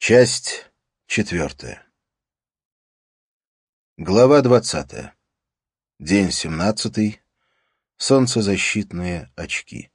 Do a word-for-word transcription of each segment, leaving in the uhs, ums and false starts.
Часть четвертая. Глава двадцатая. День семнадцатый. Солнцезащитные очки.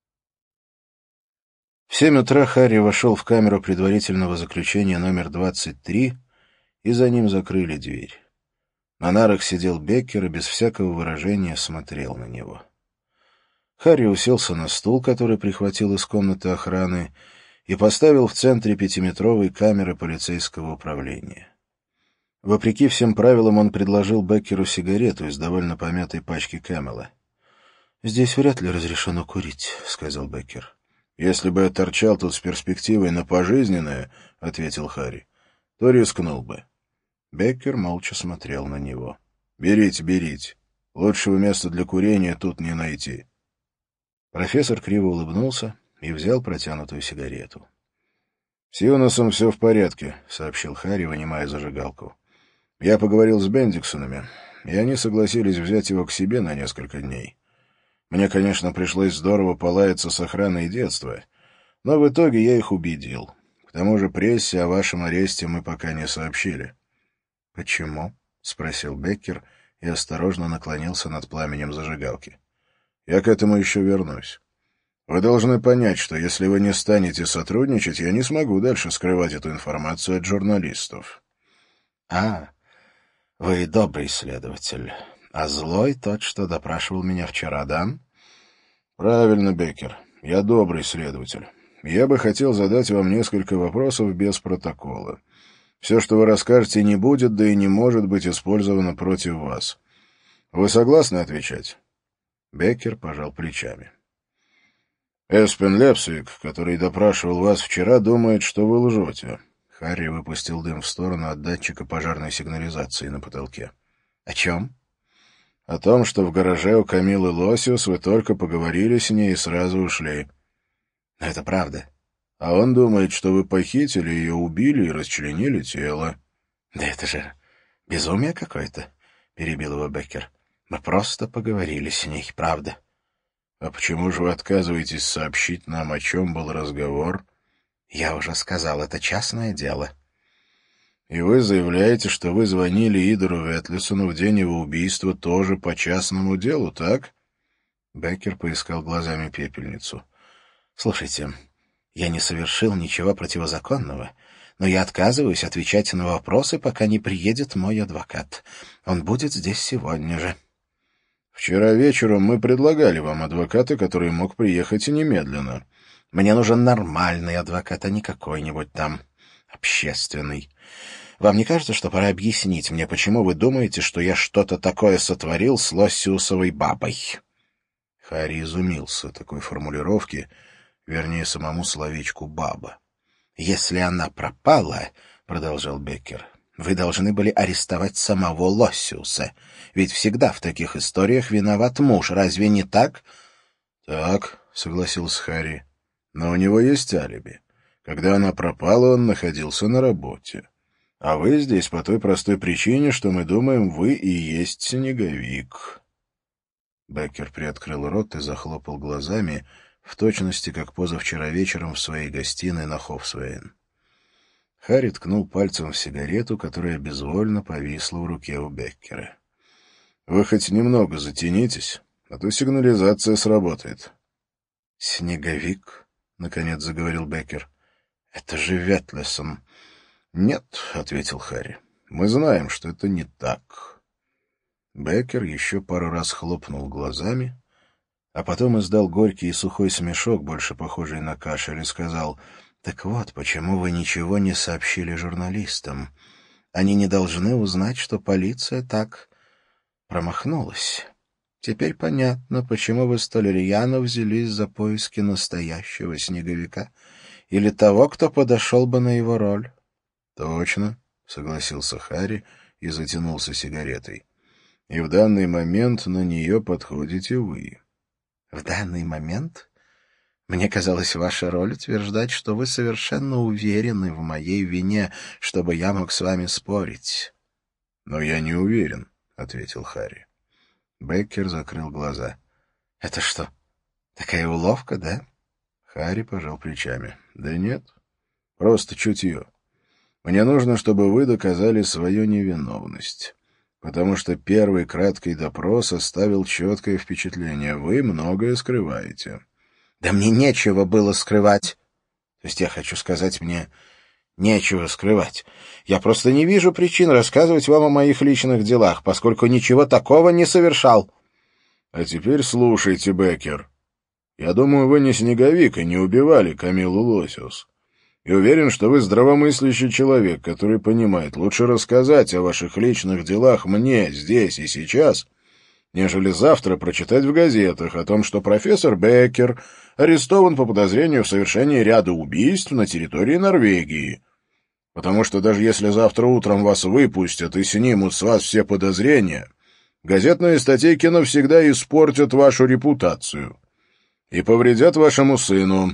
В семь утра Харри вошел в камеру предварительного заключения номер двадцать три, и за ним закрыли дверь. На нарах сидел Беккер и без всякого выражения смотрел на него. Харри уселся на стул, который прихватил из комнаты охраны, и поставил в центре пятиметровой камеры полицейского управления. Вопреки всем правилам он предложил Беккеру сигарету из довольно помятой пачки Кэмела. «Здесь вряд ли разрешено курить», — сказал Беккер. «Если бы я торчал тут с перспективой на пожизненное, — ответил Харри, — то рискнул бы». Беккер молча смотрел на него. «Берите, берите. Лучшего места для курения тут не найти». Профессор криво улыбнулся и взял протянутую сигарету. «С Юносом все в порядке», — сообщил Харри, вынимая зажигалку. «Я поговорил с Бендиксонами, и они согласились взять его к себе на несколько дней. Мне, конечно, пришлось здорово полаяться с охраной детства, но в итоге я их убедил. К тому же прессе о вашем аресте мы пока не сообщили». «Почему?» — спросил Беккер и осторожно наклонился над пламенем зажигалки. «Я к этому еще вернусь. Вы должны понять, что если вы не станете сотрудничать, я не смогу дальше скрывать эту информацию от журналистов». «А, вы добрый следователь. А злой тот, что допрашивал меня вчера, да?» «Правильно, Беккер. Я добрый следователь. Я бы хотел задать вам несколько вопросов без протокола. Все, что вы расскажете, не будет, да и не может быть использовано против вас. Вы согласны отвечать?» Беккер пожал плечами. «Эспен Лепсвик, который допрашивал вас вчера, думает, что вы лжете». Харри выпустил дым в сторону от датчика пожарной сигнализации на потолке. «О чем?» «О том, что в гараже у Камилы Лосиус вы только поговорили с ней и сразу ушли». «Но это правда». «А он думает, что вы похитили ее, убили и расчленили тело». «Да это же безумие какое-то», — перебил его Беккер. «Мы просто поговорили с ней, правда». «А почему же вы отказываетесь сообщить нам, о чем был разговор?» «Я уже сказал, это частное дело». «И вы заявляете, что вы звонили Идору Ветлисону в день его убийства тоже по частному делу, так?» Беккер поискал глазами пепельницу. «Слушайте, я не совершил ничего противозаконного, но я отказываюсь отвечать на вопросы, пока не приедет мой адвокат. Он будет здесь сегодня же». «Вчера вечером мы предлагали вам адвоката, который мог приехать и немедленно». «Мне нужен нормальный адвокат, а не какой-нибудь там общественный. Вам не кажется, что пора объяснить мне, почему вы думаете, что я что-то такое сотворил с Лоссиусовой бабой?» Харри изумился такой формулировке, вернее, самому словечку «баба». «Если она пропала, — продолжал Беккер, — вы должны были арестовать самого Лоссиуса. Ведь всегда в таких историях виноват муж, разве не так?» «Так», — согласился Харри, — «но у него есть алиби. Когда она пропала, он находился на работе. А вы здесь по той простой причине, что мы думаем, вы и есть снеговик». Беккер приоткрыл рот и захлопал глазами, в точности, как позавчера вечером в своей гостиной на Хофсвейн. Харри ткнул пальцем в сигарету, которая безвольно повисла в руке у Беккера. «Вы хоть немного затянитесь, а то сигнализация сработает». «Снеговик?» — наконец заговорил Беккер. «Это же Ветлисон». «Нет», — ответил Харри, — «мы знаем, что это не так». Беккер еще пару раз хлопнул глазами, а потом издал горький и сухой смешок, больше похожий на кашель, и сказал: «Так вот, почему вы ничего не сообщили журналистам? Они не должны узнать, что полиция так промахнулась. Теперь понятно, почему вы столь рьяно взялись за поиски настоящего снеговика или того, кто подошел бы на его роль». «Точно», — согласился Харри и затянулся сигаретой. «И в данный момент на нее подходите вы». «В данный момент? Мне казалось, ваша роль утверждать, что вы совершенно уверены в моей вине, чтобы я мог с вами спорить». «Но я не уверен», — ответил Харри. Беккер закрыл глаза. «Это что, такая уловка, да?» Харри пожал плечами. «Да нет, просто чутье. Мне нужно, чтобы вы доказали свою невиновность, потому что первый краткий допрос оставил четкое впечатление. Вы многое скрываете». «Да мне нечего было скрывать. То есть я хочу сказать, мне нечего скрывать. Я просто не вижу причин рассказывать вам о моих личных делах, поскольку ничего такого не совершал». «А теперь слушайте, Беккер. Я думаю, вы не снеговик и не убивали Камилу Лосиус. И уверен, что вы здравомыслящий человек, который понимает, лучше рассказать о ваших личных делах мне здесь и сейчас, нежели завтра прочитать в газетах о том, что профессор Беккер арестован по подозрению в совершении ряда убийств на территории Норвегии. Потому что даже если завтра утром вас выпустят и снимут с вас все подозрения, газетные статейки навсегда испортят вашу репутацию и повредят вашему сыну».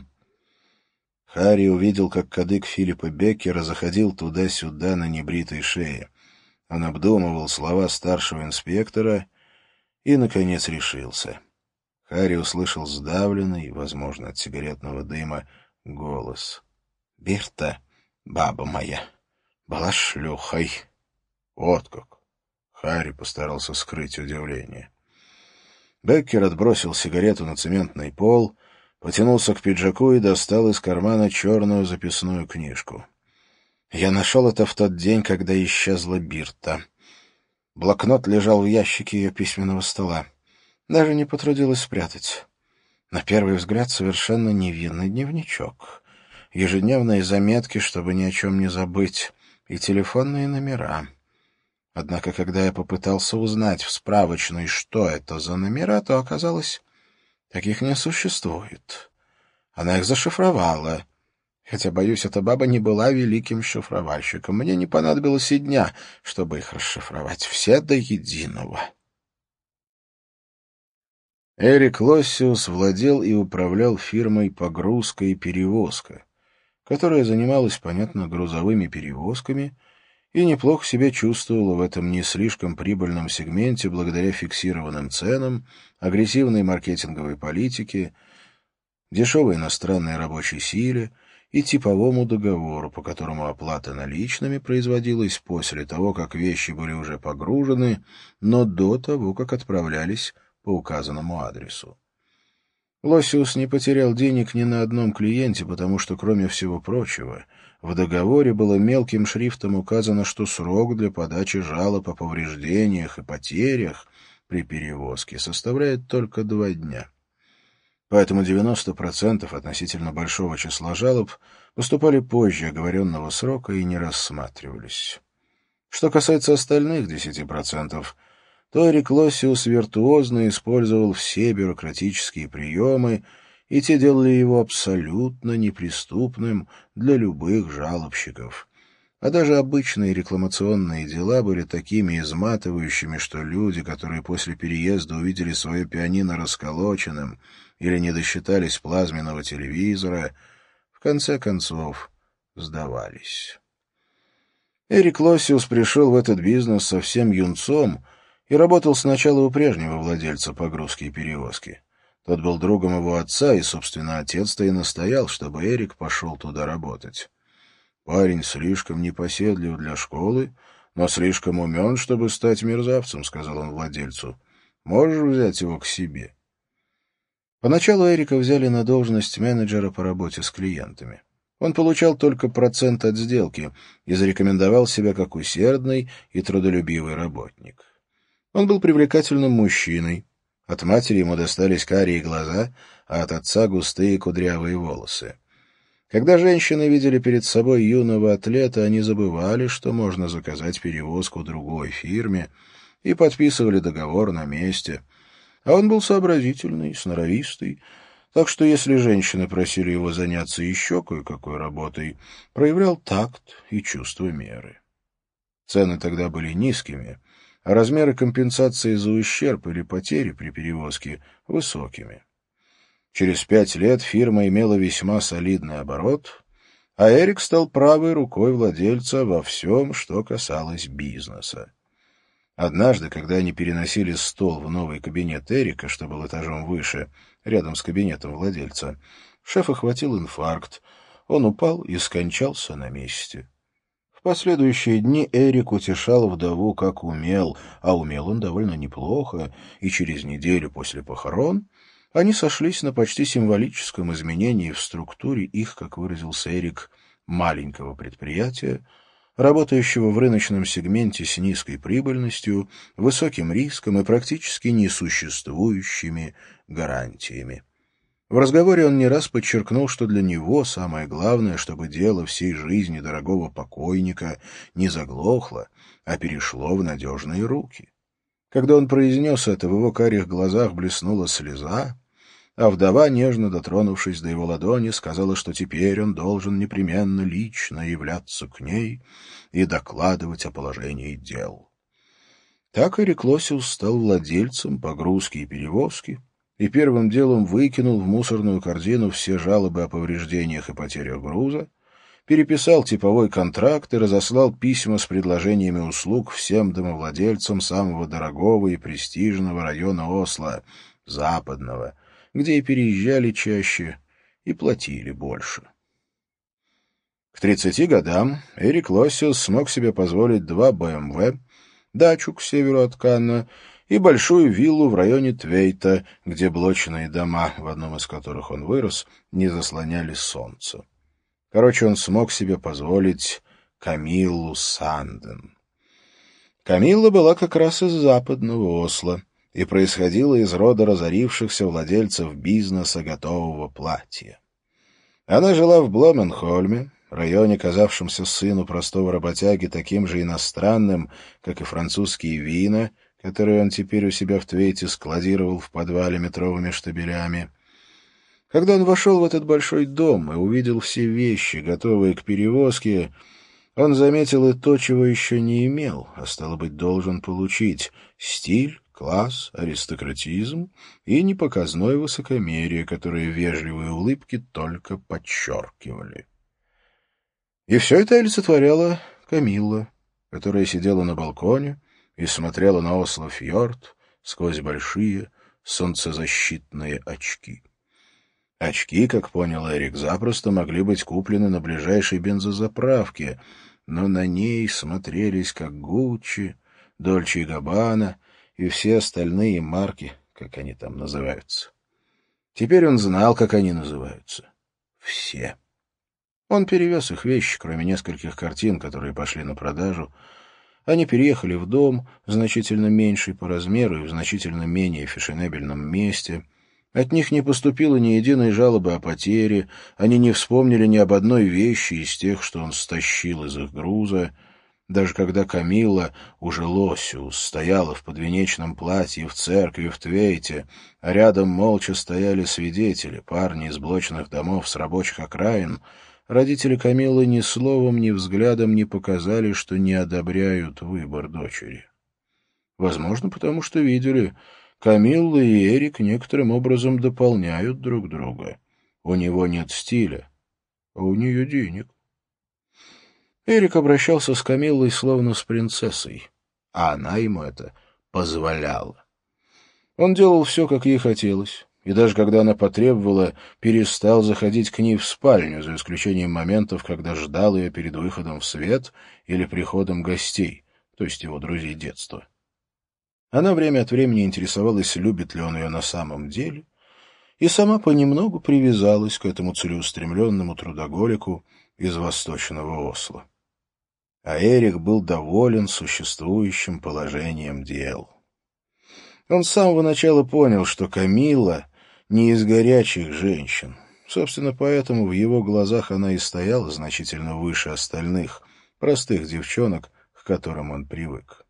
Харри увидел, как кадык Филиппа Беккера заходил туда-сюда на небритой шее. Он обдумывал слова старшего инспектора и, наконец, решился. Харри услышал сдавленный, возможно, от сигаретного дыма, голос. «Бирта, баба моя, была шлюхой». «Вот как!» Харри постарался скрыть удивление. Беккер отбросил сигарету на цементный пол, потянулся к пиджаку и достал из кармана черную записную книжку. «Я нашел это в тот день, когда исчезла Бирта. Блокнот лежал в ящике ее письменного стола. Даже не потрудилась спрятать. На первый взгляд совершенно невинный дневничок. Ежедневные заметки, чтобы ни о чем не забыть, и телефонные номера. Однако, когда я попытался узнать в справочной, что это за номера, то оказалось, таких не существует. Она их зашифровала. Хотя, боюсь, эта баба не была великим шифровальщиком. Мне не понадобилось и дня, чтобы их расшифровать. Все до единого». Эрик Лоссиус владел и управлял фирмой «Погрузка и перевозка», которая занималась, понятно, грузовыми перевозками и неплохо себя чувствовала в этом не слишком прибыльном сегменте благодаря фиксированным ценам, агрессивной маркетинговой политике, дешевой иностранной рабочей силе и типовому договору, по которому оплата наличными производилась после того, как вещи были уже погружены, но до того, как отправлялись по указанному адресу. Лоссиус не потерял денег ни на одном клиенте, потому что, кроме всего прочего, в договоре было мелким шрифтом указано, что срок для подачи жалоб о повреждениях и потерях при перевозке составляет только два дня. Поэтому девяносто процентов относительно большого числа жалоб поступали позже оговоренного срока и не рассматривались. Что касается остальных десяти процентов, то Эрик Лоссиус виртуозно использовал все бюрократические приемы, и те делали его абсолютно неприступным для любых жалобщиков. А даже обычные рекламационные дела были такими изматывающими, что люди, которые после переезда увидели свое пианино расколоченным или не досчитались плазменного телевизора, в конце концов сдавались. Эрик Лоссиус пришел в этот бизнес совсем юнцом и работал сначала у прежнего владельца погрузки и перевозки. Тот был другом его отца, и, собственно, отец-то и настоял, чтобы Эрик пошел туда работать. «Парень слишком непоседлив для школы, но слишком умен, чтобы стать мерзавцем», — сказал он владельцу. «Можешь взять его к себе?» Поначалу Эрика взяли на должность менеджера по работе с клиентами. Он получал только процент от сделки и зарекомендовал себя как усердный и трудолюбивый работник. Он был привлекательным мужчиной. От матери ему достались карие глаза, а от отца густые кудрявые волосы. Когда женщины видели перед собой юного атлета, они забывали, что можно заказать перевозку другой фирме, и подписывали договор на месте. А он был сообразительный, сноровистый, так что если женщины просили его заняться еще кое-какой работой, проявлял такт и чувство меры. Цены тогда были низкими, а размеры компенсации за ущерб или потери при перевозке — высокими. Через пять лет фирма имела весьма солидный оборот, а Эрик стал правой рукой владельца во всем, что касалось бизнеса. Однажды, когда они переносили стол в новый кабинет Эрика, что был этажом выше, рядом с кабинетом владельца, шефа хватил инфаркт, он упал и скончался на месте. последующие дни Эрик утешал вдову как умел, а умел он довольно неплохо, и через неделю после похорон они сошлись на почти символическом изменении в структуре их, как выразился Эрик, маленького предприятия, работающего в рыночном сегменте с низкой прибыльностью, высоким риском и практически несуществующими гарантиями. В разговоре он не раз подчеркнул, что для него самое главное, чтобы дело всей жизни дорогого покойника не заглохло, а перешло в надежные руки. Когда он произнес это, в его карих глазах блеснула слеза, а вдова, нежно дотронувшись до его ладони, сказала, что теперь он должен непременно лично являться к ней и докладывать о положении дел. Так Эрик Лосиус стал владельцем погрузки и перевозки и первым делом выкинул в мусорную корзину все жалобы о повреждениях и потерях груза, переписал типовой контракт и разослал письма с предложениями услуг всем домовладельцам самого дорогого и престижного района Осло, западного, где и переезжали чаще, и платили больше. К тридцати годам Эрик Лосиус смог себе позволить два бэ эм вэ, дачу к северу от Канна и большую виллу в районе Твейта, где блочные дома, в одном из которых он вырос, не заслоняли солнце. Короче, он смог себе позволить Камиллу Санден. Камилла была как раз из западного Осло и происходила из рода разорившихся владельцев бизнеса готового платья. Она жила в Бломенхольме, районе, казавшемся сыну простого работяги таким же иностранным, как и французские вина, которые он теперь у себя в Твейте складировал в подвале метровыми штабелями. Когда он вошел в этот большой дом и увидел все вещи, готовые к перевозке, он заметил и то, чего еще не имел, а стало быть, должен получить — стиль, класс, аристократизм и непоказное высокомерие, которые вежливые улыбки только подчеркивали. И все это олицетворяла Камилла, которая сидела на балконе и смотрела на Осло-фьорд сквозь большие солнцезащитные очки. Очки, как понял Эрик, запросто могли быть куплены на ближайшей бензозаправке, но на ней смотрелись как Гуччи, Дольче и Габбана и все остальные марки, как они там называются. Теперь он знал, как они называются. Все. Он перевез их вещи, кроме нескольких картин, которые пошли на продажу. Они переехали в дом, значительно меньший по размеру и в значительно менее фешенебельном месте. От них не поступило ни единой жалобы о потере, они не вспомнили ни об одной вещи из тех, что он стащил из их груза. Даже когда Камилла, уже Лосиус, стояла в подвенечном платье в церкви в Твейте, а рядом молча стояли свидетели, парни из блочных домов с рабочих окраин, родители Камиллы ни словом, ни взглядом не показали, что не одобряют выбор дочери. Возможно, потому что видели, Камилла и Эрик некоторым образом дополняют друг друга. У него нет стиля, а у нее денег. Эрик обращался с Камиллой словно с принцессой, а она ему это позволяла. Он делал все, как ей хотелось, и даже когда она потребовала, перестал заходить к ней в спальню, за исключением моментов, когда ждал ее перед выходом в свет или приходом гостей, то есть его друзей детства. Она время от времени интересовалась, любит ли он ее на самом деле, и сама понемногу привязалась к этому целеустремленному трудоголику из восточного Осло. А Эрик был доволен существующим положением дел. Он с самого начала понял, что Камилла не из горячих женщин. Собственно, поэтому в его глазах она и стояла значительно выше остальных, простых девчонок, к которым он привык.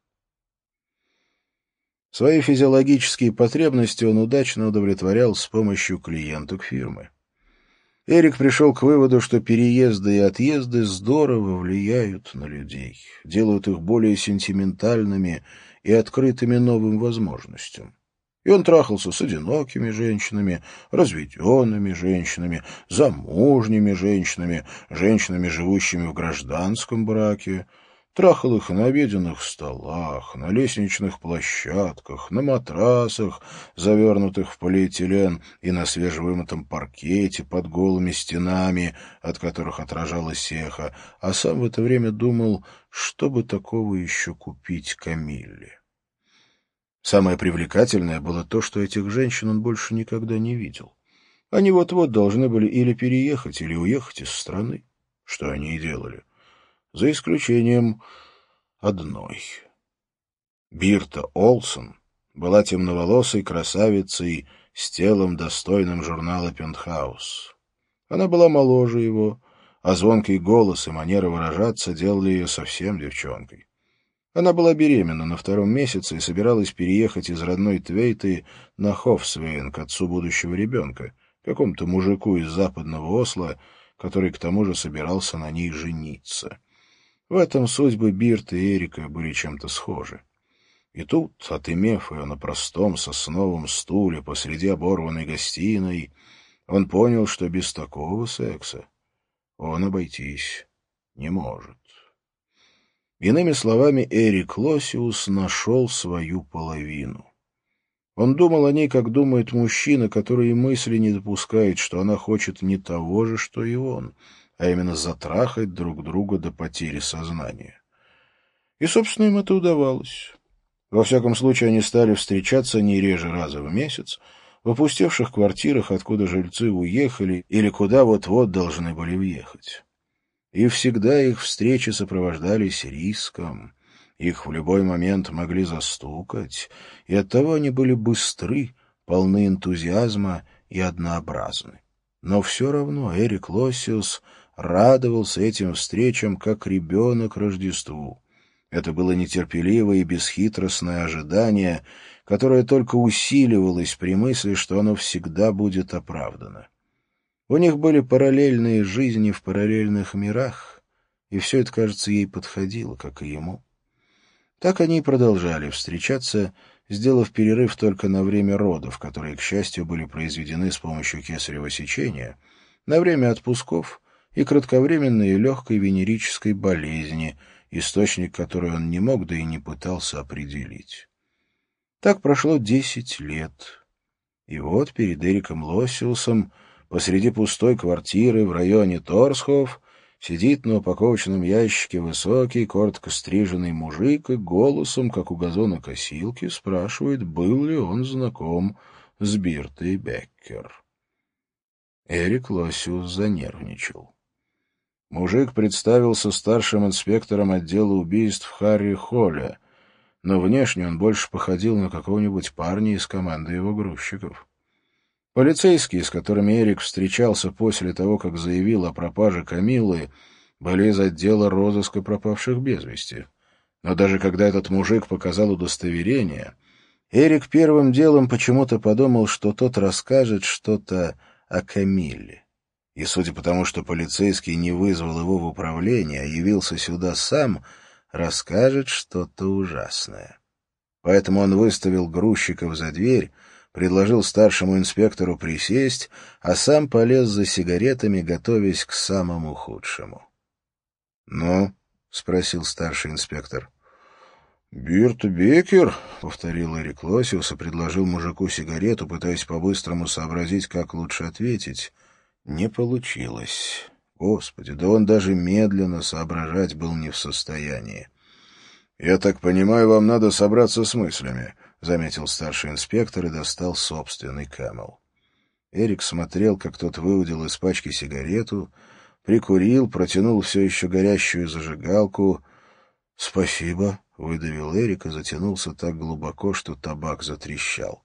Свои физиологические потребности он удачно удовлетворял с помощью клиенток фирмы. Эрик пришел к выводу, что переезды и отъезды здорово влияют на людей, делают их более сентиментальными и открытыми новым возможностям. И он трахался с одинокими женщинами, разведенными женщинами, замужними женщинами, женщинами, живущими в гражданском браке. Трахал их на обеденных столах, на лестничных площадках, на матрасах, завернутых в полиэтилен, и на свежевымытом паркете под голыми стенами, от которых отражалось эхо, а сам в это время думал, что бы такого еще купить Камилле. Самое привлекательное было то, что этих женщин он больше никогда не видел. Они вот-вот должны были или переехать, или уехать из страны, что они и делали. За исключением одной. Бирта Олсон была темноволосой красавицей с телом, достойным журнала «Пентхаус». Она была моложе его, а звонкий голос и манера выражаться делали ее совсем девчонкой. Она была беременна на втором месяце и собиралась переехать из родной Твейты на Хофсвейн к отцу будущего ребенка, какому-то мужику из западного Осло, который к тому же собирался на ней жениться. В этом судьбы Бирты и Эрика были чем-то схожи. И тут, отымев ее на простом сосновом стуле посреди оборванной гостиной, он понял, что без такого секса он обойтись не может. Иными словами, Эрик Лосиус нашел свою половину. Он думал о ней, как думает мужчина, который и мысли не допускает, что она хочет не того же, что и он, а именно затрахать друг друга до потери сознания. И, собственно, им это удавалось. Во всяком случае, они стали встречаться не реже раза в месяц, в опустевших квартирах, откуда жильцы уехали или куда вот-вот должны были въехать. И всегда их встречи сопровождались риском. Их в любой момент могли застукать, и оттого они были быстры, полны энтузиазма и однообразны. Но все равно Эрик Лосиус радовался этим встречам, как ребенок Рождеству. Это было нетерпеливое и бесхитростное ожидание, которое только усиливалось при мысли, что оно всегда будет оправдано. У них были параллельные жизни в параллельных мирах, и все это, кажется, ей подходило, как и ему. Так они и продолжали встречаться, сделав перерыв только на время родов, которые, к счастью, были произведены с помощью кесарево сечения, на время отпусков и кратковременной и легкой венерической болезни, источник которой он не мог, да и не пытался определить. Так прошло десять лет. И вот перед Эриком Лосиусом посреди пустой квартиры в районе Торсхоф сидит на упаковочном ящике высокий, коротко стриженный мужик и голосом, как у газонокосилки, спрашивает, был ли он знаком с Биртой Беккер. Эрик Лосиус занервничал. Мужик представился старшим инспектором отдела убийств Харри Холля, но внешне он больше походил на какого-нибудь парня из команды его грузчиков. Полицейские, с которыми Эрик встречался после того, как заявил о пропаже Камиллы, были из отдела розыска пропавших без вести. Но даже когда этот мужик показал удостоверение, Эрик первым делом почему-то подумал, что тот расскажет что-то о Камилле. И судя по тому, что полицейский не вызвал его в управление, а явился сюда сам, расскажет что-то ужасное. Поэтому он выставил грузчиков за дверь, предложил старшему инспектору присесть, а сам полез за сигаретами, готовясь к самому худшему. — Ну? — спросил старший инспектор. — Бирта Беккер, — повторил Эрик Лосиус и предложил мужику сигарету, пытаясь по-быстрому сообразить, как лучше ответить. Не получилось. Господи, да он даже медленно соображать был не в состоянии. — Я так понимаю, вам надо собраться с мыслями, — заметил старший инспектор и достал собственный Camel. Эрик смотрел, как тот выудил из пачки сигарету, прикурил, протянул все еще горящую зажигалку. — Спасибо, — выдавил Эрик и затянулся так глубоко, что табак затрещал.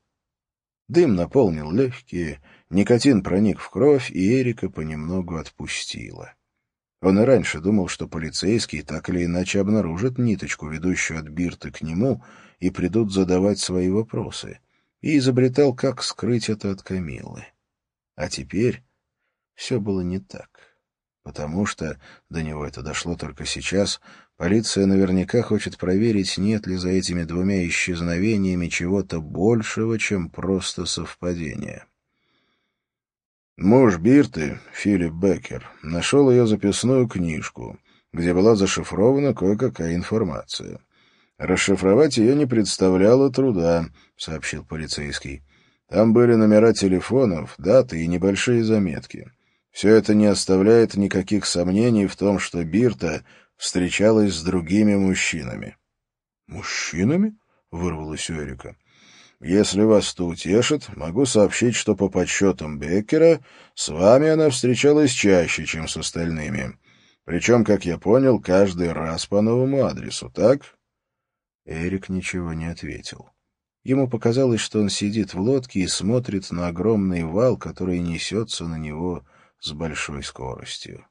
Дым наполнил легкие, никотин проник в кровь, и Эрика понемногу отпустило. Он и раньше думал, что полицейские так или иначе обнаружат ниточку, ведущую от Бирты к нему, и придут задавать свои вопросы, и изобретал, как скрыть это от Камиллы. А теперь все было не так, потому что, до него это дошло только сейчас, полиция наверняка хочет проверить, нет ли за этими двумя исчезновениями чего-то большего, чем просто совпадение. Муж Бирты, Филипп Беккер, нашел ее записную книжку, где была зашифрована кое-какая информация. Расшифровать ее не представляло труда, — сообщил полицейский. Там были номера телефонов, даты и небольшие заметки. Все это не оставляет никаких сомнений в том, что Бирта встречалась с другими мужчинами. «Мужчинами?» — вырвалось у Эрика. «Если вас это утешит, могу сообщить, что по подсчетам Беккера с вами она встречалась чаще, чем с остальными. Причем, как я понял, каждый раз по новому адресу, так?» Эрик ничего не ответил. Ему показалось, что он сидит в лодке и смотрит на огромный вал, который несется на него с большой скоростью.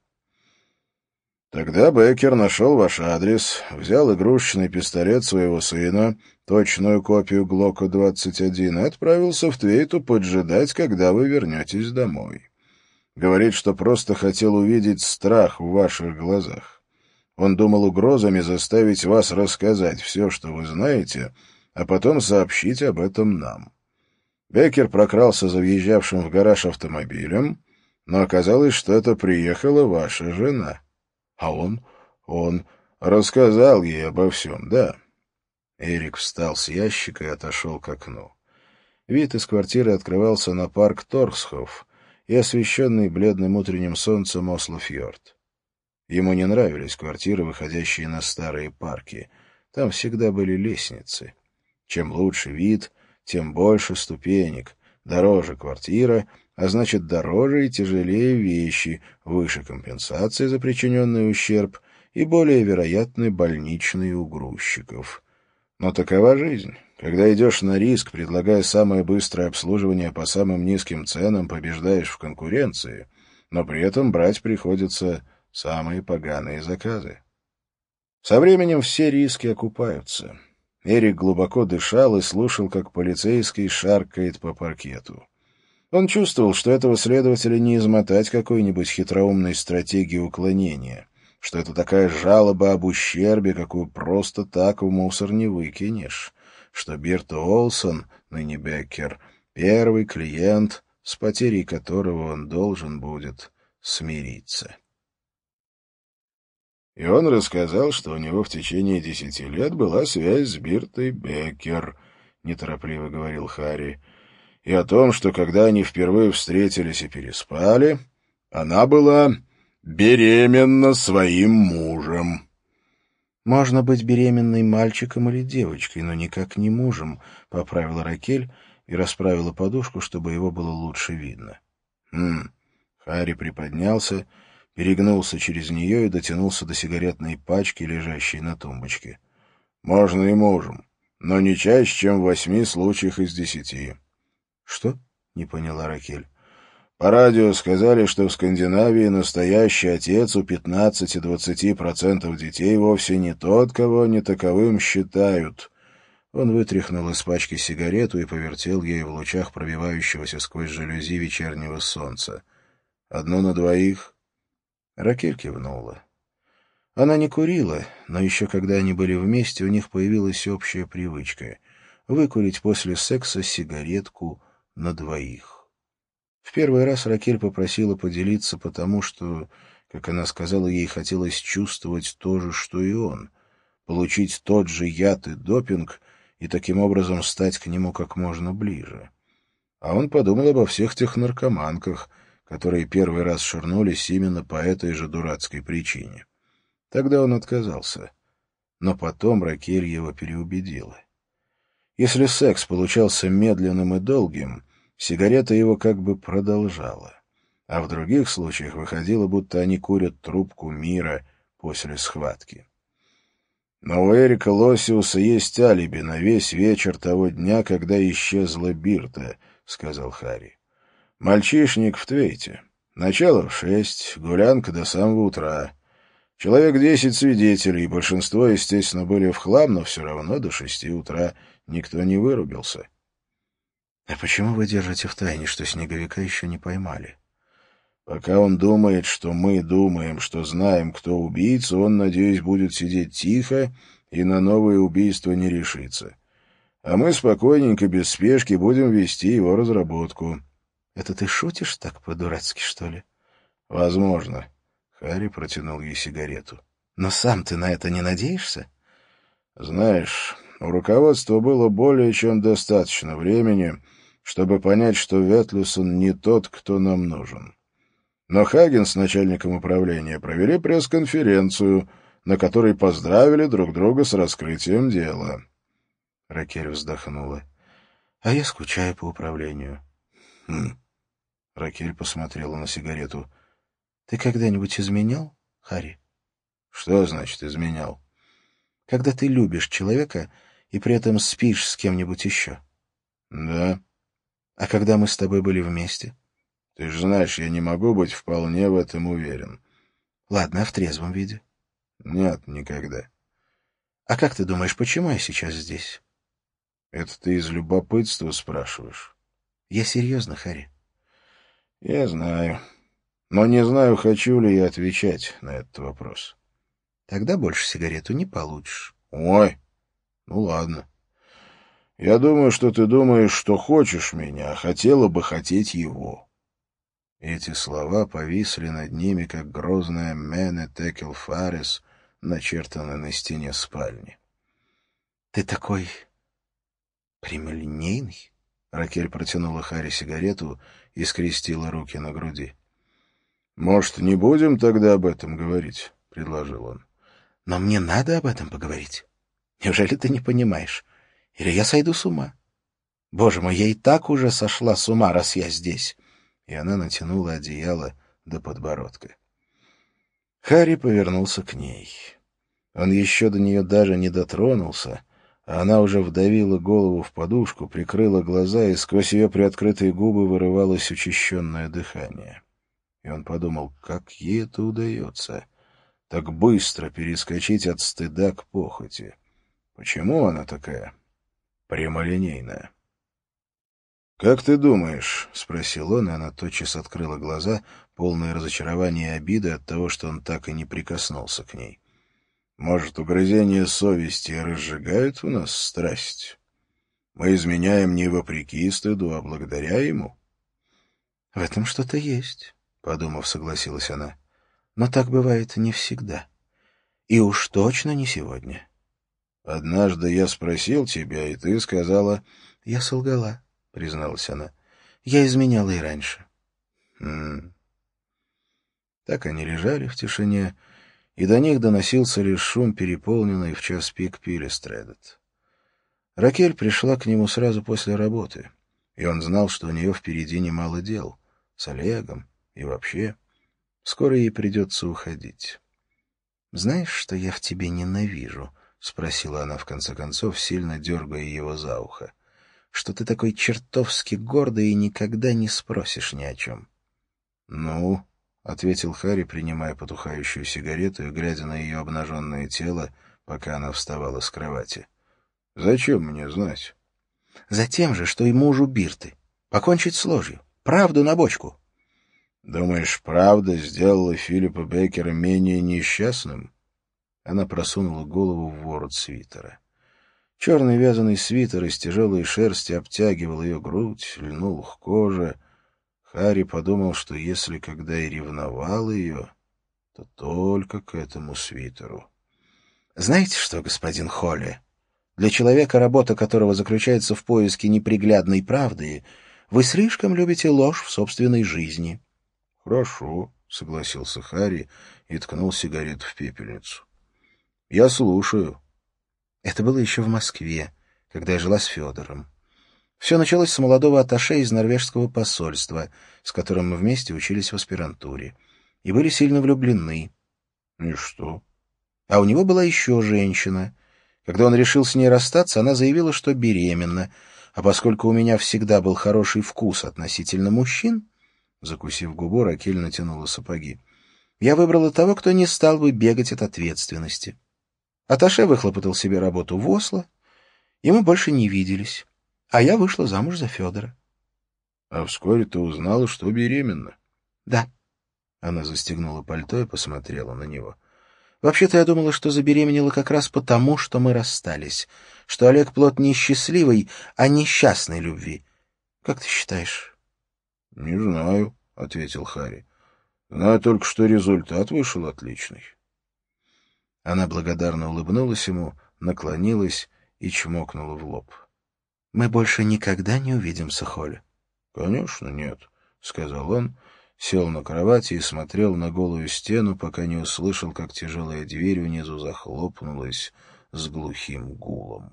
Тогда Беккер нашел ваш адрес, взял игрушечный пистолет своего сына, точную копию Глока двадцать один, и отправился в Твейту поджидать, когда вы вернетесь домой. Говорит, что просто хотел увидеть страх в ваших глазах. Он думал угрозами заставить вас рассказать все, что вы знаете, а потом сообщить об этом нам. Беккер прокрался за въезжавшим в гараж автомобилем, но оказалось, что это приехала ваша жена. А он? Он рассказал ей обо всем, да. Эрик встал с ящика и отошел к окну. Вид из квартиры открывался на парк Торксхоф и освещенный бледным утренним солнцем Ослофьорд. Ему не нравились квартиры, выходящие на старые парки. Там всегда были лестницы. Чем лучше вид, тем больше ступенек. Дороже квартира, а значит, дороже и тяжелее вещи, выше компенсации за причиненный ущерб и более вероятны больничные у грузчиков. Но такова жизнь. Когда идешь на риск, предлагая самое быстрое обслуживание по самым низким ценам, побеждаешь в конкуренции, но при этом брать приходится самые поганые заказы. Со временем все риски окупаются. Эрик глубоко дышал и слушал, как полицейский шаркает по паркету. Он чувствовал, что этого следователя не измотать какой-нибудь хитроумной стратегией уклонения, что это такая жалоба об ущербе, какую просто так в мусор не выкинешь, что Бирта Олсон, ныне Беккер, первый клиент, с потерей которого он должен будет смириться. И он рассказал, что у него в течение десяти лет была связь с Биртой Беккер, — неторопливо говорил Харри, — и о том, что когда они впервые встретились и переспали, она была беременна своим мужем. «Можно быть беременной мальчиком или девочкой, но никак не мужем», — поправила Ракель и расправила подушку, чтобы его было лучше видно. «Хм». Харри приподнялся, перегнулся через нее и дотянулся до сигаретной пачки, лежащей на тумбочке. «Можно и мужем, но не чаще, чем в восьми случаях из десяти». «Что?» — не поняла Ракель. «По радио сказали, что в Скандинавии настоящий отец у пятнадцати-двадцати процентов детей вовсе не тот, кого они таковым считают». Он вытряхнул из пачки сигарету и повертел ею в лучах пробивающегося сквозь жалюзи вечернего солнца. «Одно на двоих?» Ракель кивнула. Она не курила, но еще когда они были вместе, у них появилась общая привычка — выкурить после секса сигаретку на двоих. В первый раз Ракель попросила поделиться, потому что, как она сказала, ей хотелось чувствовать то же, что и он, получить тот же яд и допинг и таким образом стать к нему как можно ближе. А он подумал обо всех тех наркоманках, которые первый раз ширнулись именно по этой же дурацкой причине. Тогда он отказался. Но потом Ракель его переубедила. Если секс получался медленным и долгим, сигарета его как бы продолжала. А в других случаях выходило, будто они курят трубку мира после схватки. Но у Эрика Лосиуса есть алиби на весь вечер того дня, когда исчезла Бирта, — сказал Харри. Мальчишник в Твейте. Начало в шесть, гулянка до самого утра. Человек десять свидетелей, большинство, естественно, были в хлам, но все равно до шести утра никто не вырубился. — А почему вы держите в тайне, что снеговика еще не поймали? Пока он думает, что мы думаем, что знаем, кто убийца, он, надеюсь, будет сидеть тихо и на новые убийства не решится. А мы спокойненько, без спешки, будем вести его разработку. — Это ты шутишь так по-дурацки, что ли? — Возможно. Харри протянул ей сигарету. — Но сам ты на это не надеешься? Знаешь, у руководства было более чем достаточно времени, чтобы понять, что Ветлюсон не тот, кто нам нужен. Но Хаген с начальником управления провели пресс-конференцию, на которой поздравили друг друга с раскрытием дела. Ракель вздохнула. — А я скучаю по управлению. — Хм. Ракель посмотрела на сигарету. — Ты когда-нибудь изменял, Харри? — Что значит изменял? — Когда ты любишь человека и при этом спишь с кем-нибудь еще. — Да. — А когда мы с тобой были вместе? — Ты же знаешь, я не могу быть вполне в этом уверен. — Ладно, а в трезвом виде? — Нет, никогда. — А как ты думаешь, почему я сейчас здесь? — Это ты из любопытства спрашиваешь? — Я серьезно, Харри. — Я знаю. Но не знаю, хочу ли я отвечать на этот вопрос. — Тогда больше сигарету не получишь. — Ой, ну ладно. Я думаю, что ты думаешь, что хочешь меня, а хотела бы хотеть его. Эти слова повисли над ними, как грозная Мене Текел Фарес, начертанная на стене спальни. — Ты такой прямолинейный? Ракель протянула Харри сигарету и скрестила руки на груди. — Может, не будем тогда об этом говорить? — предложил он. — Но мне надо об этом поговорить. Неужели ты не понимаешь? Или я сойду с ума? Боже мой, я и так уже сошла с ума, раз я здесь. И она натянула одеяло до подбородка. Харри повернулся к ней. Он еще до нее даже не дотронулся, а она уже вдавила голову в подушку, прикрыла глаза, и сквозь ее приоткрытые губы вырывалось учащенное дыхание. И он подумал, как ей это удается, так быстро перескочить от стыда к похоти. Почему она такая прямолинейная? «Как ты думаешь?» — спросил он, и она тотчас открыла глаза, полные разочарования и обиды от того, что он так и не прикоснулся к ней. «Может, угрызения совести разжигают в нас страсть? Мы изменяем не вопреки стыду, а благодаря ему?» «В этом что-то есть», — подумав, согласилась она. «Но так бывает не всегда. И уж точно не сегодня». «Однажды я спросил тебя, и ты сказала...» «Я солгала», — призналась она. «Я изменяла и раньше». «Хм...» Так они лежали в тишине, и до них доносился лишь шум переполненный в час пик Пилестредет. Ракель пришла к нему сразу после работы, и он знал, что у нее впереди немало дел, с Олегом и вообще. Скоро ей придется уходить. «Знаешь, что я в тебе ненавижу?» — спросила она в конце концов, сильно дергая его за ухо. «Что ты такой чертовски гордый и никогда не спросишь ни о чем». «Ну?» — ответил Харри, принимая потухающую сигарету и глядя на ее обнаженное тело, пока она вставала с кровати. «Зачем мне знать?» «Затем же, что и мужу Бирты. Покончить с ложью. Правду на бочку». «Думаешь, правда сделала Филиппа Беккера менее несчастным?» Она просунула голову в ворот свитера. Черный вязаный свитер из тяжелой шерсти обтягивал ее грудь, льнул к коже. Харри подумал, что если когда и ревновал ее, то только к этому свитеру. «Знаете что, господин Холли, для человека, работа которого заключается в поиске неприглядной правды, вы слишком любите ложь в собственной жизни». «Хорошо», — согласился Харри и ткнул сигарету в пепельницу. «Я слушаю». Это было еще в Москве, когда я жила с Федором. Все началось с молодого атташе из норвежского посольства, с которым мы вместе учились в аспирантуре, и были сильно влюблены. И что? А у него была еще женщина. Когда он решил с ней расстаться, она заявила, что беременна, а поскольку у меня всегда был хороший вкус относительно мужчин, закусив губу, Ракель натянула сапоги, я выбрала того, кто не стал бы бегать от ответственности. Атташе выхлопотал себе работу в Осло, и мы больше не виделись. А я вышла замуж за Федора. — А вскоре ты узнала, что беременна? — Да. Она застегнула пальто и посмотрела на него. — Вообще-то я думала, что забеременела как раз потому, что мы расстались, что Олег плод не счастливой, а несчастной любви. Как ты считаешь? — Не знаю, — ответил Харри. — Знаю только, что результат вышел отличный. Она благодарно улыбнулась ему, наклонилась и чмокнула в лоб. — Мы больше никогда не увидимся, Холли? — Конечно, нет, — сказал он, сел на кровати и смотрел на голую стену, пока не услышал, как тяжелая дверь внизу захлопнулась с глухим гулом.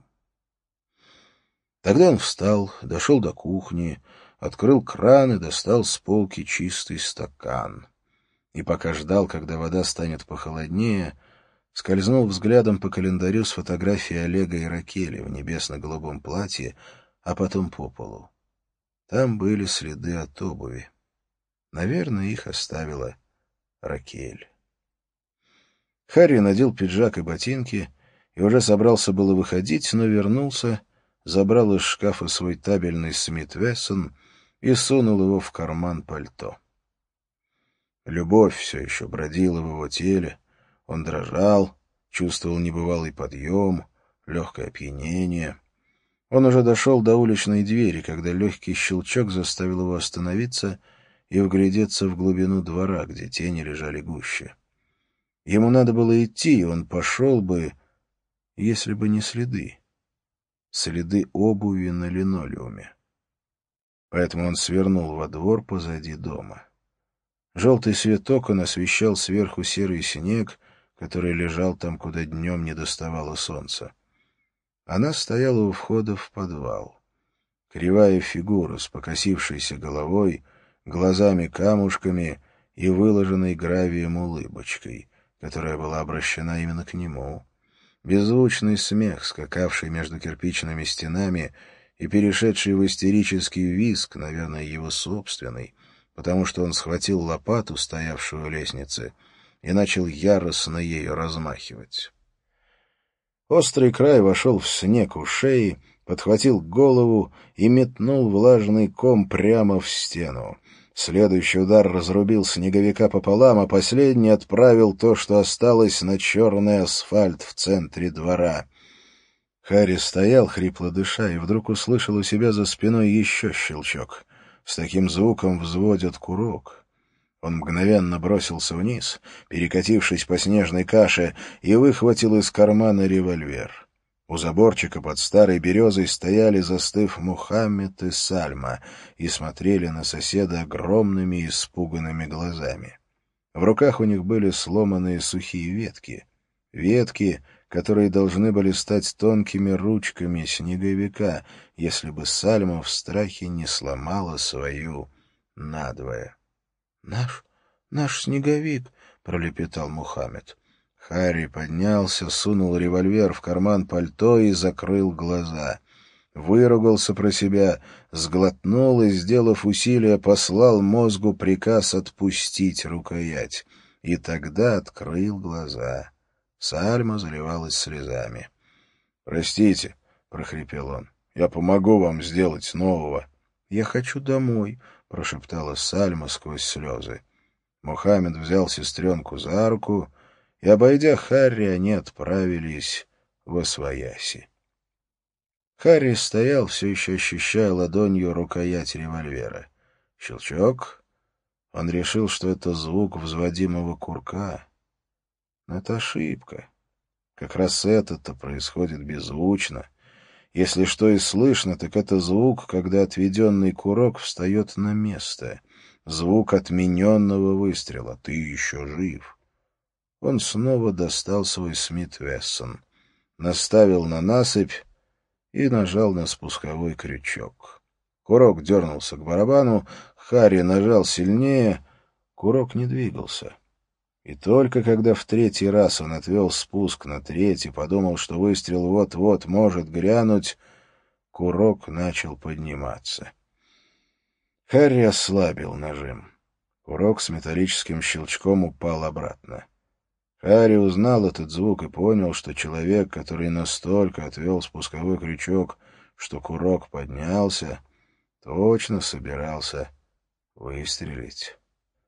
Тогда он встал, дошел до кухни, открыл кран и достал с полки чистый стакан. И пока ждал, когда вода станет похолоднее, скользнул взглядом по календарю с фотографией Олега и Ракели в небесно-голубом платье, а потом по полу. Там были следы от обуви. Наверное, их оставила Ракель. Харри надел пиджак и ботинки и уже собрался было выходить, но вернулся, забрал из шкафа свой табельный Смит Вессон и сунул его в карман пальто. Любовь все еще бродила в его теле, он дрожал, чувствовал небывалый подъем, легкое опьянение. Он уже дошел до уличной двери, когда легкий щелчок заставил его остановиться и вглядеться в глубину двора, где тени лежали гуще. Ему надо было идти, и он пошел бы, если бы не следы. Следы обуви на линолеуме. Поэтому он свернул во двор позади дома. Желтый свет окон освещал сверху серый снег, который лежал там, куда днем не доставало солнца. Она стояла у входа в подвал. Кривая фигура с покосившейся головой, глазами-камушками и выложенной гравием улыбочкой, которая была обращена именно к нему. Беззвучный смех, скакавший между кирпичными стенами и перешедший в истерический визг, наверное, его собственный, потому что он схватил лопату, стоявшую у лестницы, и начал яростно ею размахивать. Острый край вошел в снег у шеи, подхватил голову и метнул влажный ком прямо в стену. Следующий удар разрубил снеговика пополам, а последний отправил то, что осталось, на черный асфальт в центре двора. Харри стоял, хрипло дыша, и вдруг услышал у себя за спиной еще щелчок. С таким звуком взводят курок. Он мгновенно бросился вниз, перекатившись по снежной каше, и выхватил из кармана револьвер. У заборчика под старой березой стояли, застыв, Мухаммед и Сальма и смотрели на соседа огромными испуганными глазами. В руках у них были сломанные сухие ветки. Ветки, которые должны были стать тонкими ручками снеговика, если бы Сальма в страхе не сломала свою надвое. — Наш, наш снеговик, — пролепетал Мухаммед. Харри поднялся, сунул револьвер в карман пальто и закрыл глаза. Выругался про себя, сглотнул и, сделав усилие, послал мозгу приказ отпустить рукоять. И тогда открыл глаза. Сальма заливалась слезами. — Простите, — прохрипел он, — я помогу вам сделать нового. — Я хочу домой, — прошептала Сальма сквозь слезы. Мухаммед взял сестренку за руку, и, обойдя Харри, они отправились восвояси. Харри стоял, все еще ощущая ладонью рукоять револьвера. Щелчок. Он решил, что это звук взводимого курка. Но это ошибка. Как раз это-то происходит беззвучно. Если что и слышно, так это звук, когда отведенный курок встает на место. Звук отмененного выстрела. Ты еще жив. Он снова достал свой Смит Вессон, наставил на насыпь и нажал на спусковой крючок. Курок дернулся к барабану, Харри нажал сильнее, курок не двигался. И только когда в третий раз он отвел спуск на третий, подумал, что выстрел вот-вот может грянуть, курок начал подниматься. Харри ослабил нажим. Курок с металлическим щелчком упал обратно. Харри узнал этот звук и понял, что человек, который настолько отвел спусковой крючок, что курок поднялся, точно собирался выстрелить.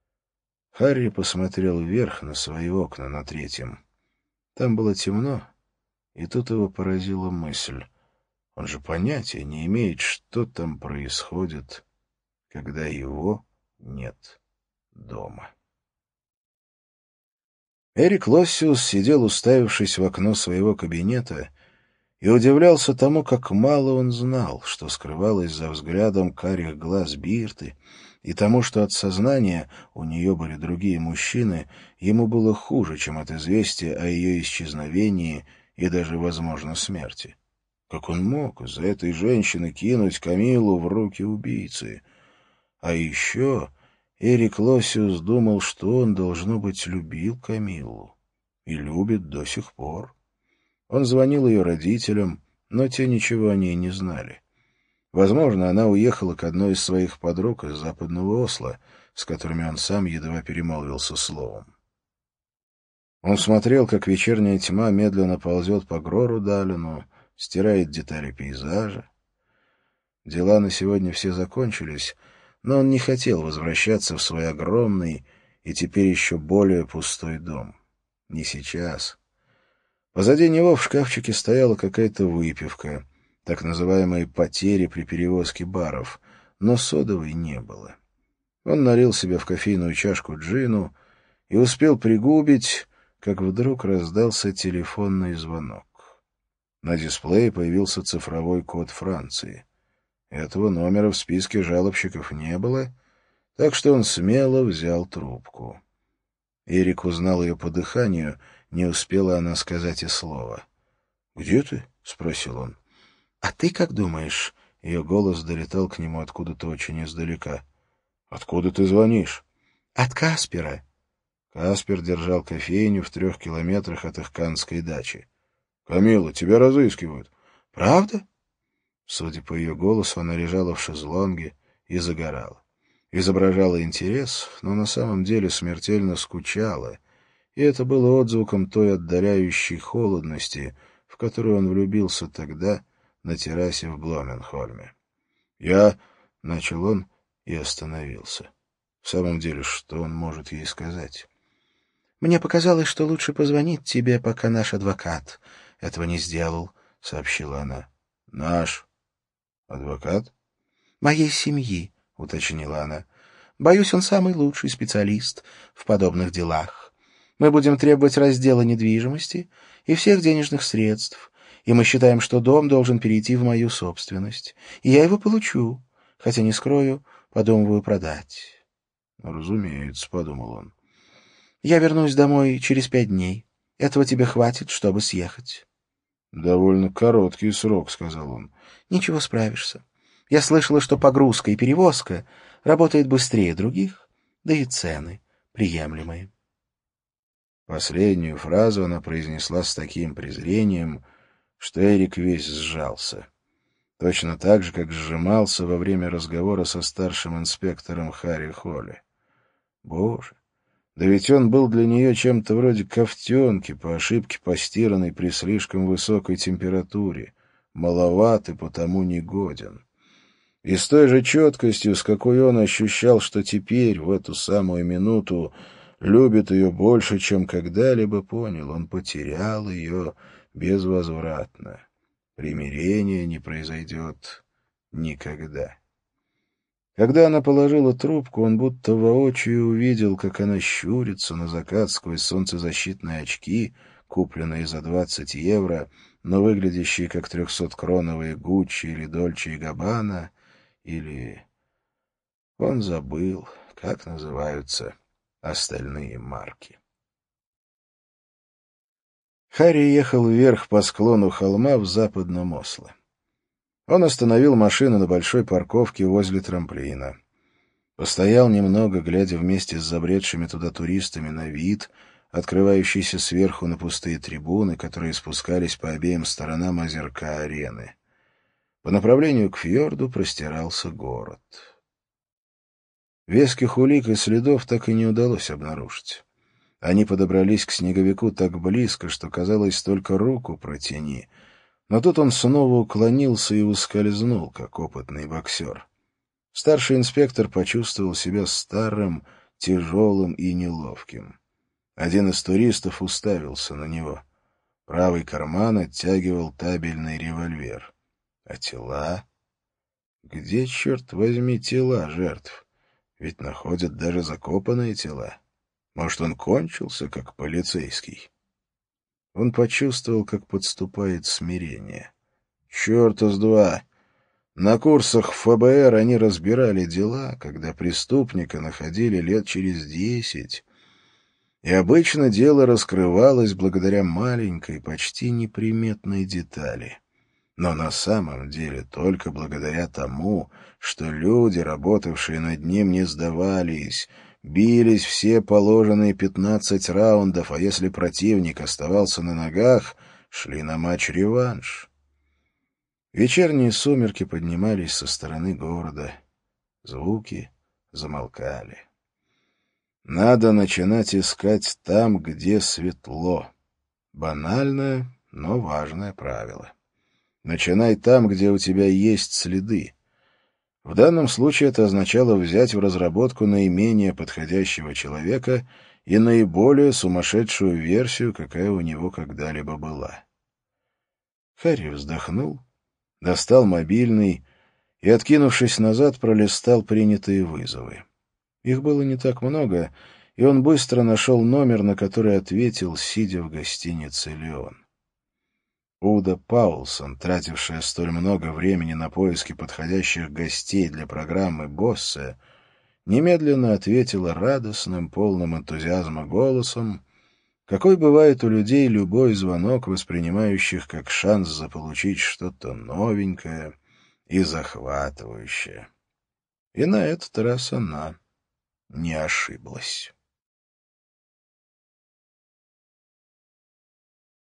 Харри посмотрел вверх на свои окна на третьем. Там было темно, и тут его поразила мысль. Он же понятия не имеет, что там происходит, когда его нет дома. Эрик Лоссиус сидел, уставившись в окно своего кабинета, и удивлялся тому, как мало он знал, что скрывалось за взглядом карих глаз Бирты, и тому, что от сознания, у нее были другие мужчины, ему было хуже, чем от известия о ее исчезновении и даже, возможно, смерти. Как он мог из-за этой женщины кинуть Камилу в руки убийцы? А еще Эрик Лоссиус думал, что он, должно быть, любил Камиллу. И любит до сих пор. Он звонил ее родителям, но те ничего о ней не знали. Возможно, она уехала к одной из своих подруг из западного Осло, с которыми он сам едва перемолвился словом. Он смотрел, как вечерняя тьма медленно ползет по Грору-Далину, стирает детали пейзажа. Дела на сегодня все закончились, но он не хотел возвращаться в свой огромный и теперь еще более пустой дом. Не сейчас. Позади него в шкафчике стояла какая-то выпивка, так называемые потери при перевозке баров, но содовой не было. Он налил себе в кофейную чашку джину и успел пригубить, как вдруг раздался телефонный звонок. На дисплее появился цифровой код Франции. Этого номера в списке жалобщиков не было, так что он смело взял трубку. Эрик узнал ее по дыханию, не успела она сказать и слова. «Где ты?» — спросил он. «А ты как думаешь?» — ее голос долетал к нему откуда-то очень издалека. «Откуда ты звонишь?» «От Каспера». Каспер держал кофейню в трех километрах от их каннской дачи. «Камилла, тебя разыскивают». «Правда?» Судя по ее голосу, она лежала в шезлонге и загорала. Изображала интерес, но на самом деле смертельно скучала, и это было отзвуком той отдаляющей холодности, в которую он влюбился тогда на террасе в Бломенхольме. «Я...» — начал он и остановился. В самом деле, что он может ей сказать? «Мне показалось, что лучше позвонить тебе, пока наш адвокат этого не сделал», — сообщила она. «Наш адвокат?» «Моей семьи», — уточнила она. «Боюсь, он самый лучший специалист в подобных делах. Мы будем требовать раздела недвижимости и всех денежных средств, и мы считаем, что дом должен перейти в мою собственность. И я его получу, хотя, не скрою, подумываю продать». «Разумеется», — подумал он. «Я вернусь домой через пять дней. Этого тебе хватит, чтобы съехать». «Довольно короткий срок», — сказал он. «Ничего, справишься. Я слышала, что погрузка и перевозка работает быстрее других, да и цены приемлемые». Последнюю фразу она произнесла с таким презрением, что Эрик весь сжался. Точно так же, как сжимался во время разговора со старшим инспектором Харри Холли. Боже, да ведь он был для нее чем-то вроде ковтенки, по ошибке постиранной при слишком высокой температуре, маловат и потому негоден. И с той же четкостью, с какой он ощущал, что теперь, в эту самую минуту, любит ее больше, чем когда-либо понял, он потерял ее безвозвратно. Примирение не произойдет никогда. Когда она положила трубку, он будто воочию увидел, как она щурится на закат сквозь солнцезащитные очки, купленные за двадцать евро, но выглядящие как трехсоткроновые Гуччи или Дольче и Габбана, или... Он забыл, как называются остальные марки. Харри ехал вверх по склону холма в западном Осло. Он остановил машину на большой парковке возле трамплина. Постоял немного, глядя вместе с забредшими туда туристами на вид, открывающийся сверху на пустые трибуны, которые спускались по обеим сторонам озерка арены. По направлению к фьорду простирался город. Веских улик и следов так и не удалось обнаружить. Они подобрались к снеговику так близко, что, казалось, только руку протяни — но тут он снова уклонился и ускользнул, как опытный боксер. Старший инспектор почувствовал себя старым, тяжелым и неловким. Один из туристов уставился на него. Правый карман оттягивал табельный револьвер. А тела? Где, черт возьми, тела жертв? Ведь находят даже закопанные тела. Может, он кончился, как полицейский? Он почувствовал, как подступает смирение. Черта с два! На курсах ФБР они разбирали дела, когда преступника находили лет через десять. И обычно дело раскрывалось благодаря маленькой, почти неприметной детали. Но на самом деле только благодаря тому, что люди, работавшие над ним, не сдавались, бились все положенные пятнадцать раундов, а если противник оставался на ногах, шли на матч-реванш. Вечерние сумерки поднимались со стороны города. Звуки замолкали. Надо начинать искать там, где светло. Банальное, но важное правило. Начинай там, где у тебя есть следы. В данном случае это означало взять в разработку наименее подходящего человека и наиболее сумасшедшую версию, какая у него когда-либо была. Харри вздохнул, достал мобильный и, откинувшись назад, пролистал принятые вызовы. Их было не так много, и он быстро нашел номер, на который ответил, сидя в гостинице «Леон». Уда Паулсон, тратившая столь много времени на поиски подходящих гостей для программы «Боссе», немедленно ответила радостным, полным энтузиазма голосом, какой бывает у людей любой звонок, воспринимающих как шанс заполучить что-то новенькое и захватывающее. И на этот раз она не ошиблась.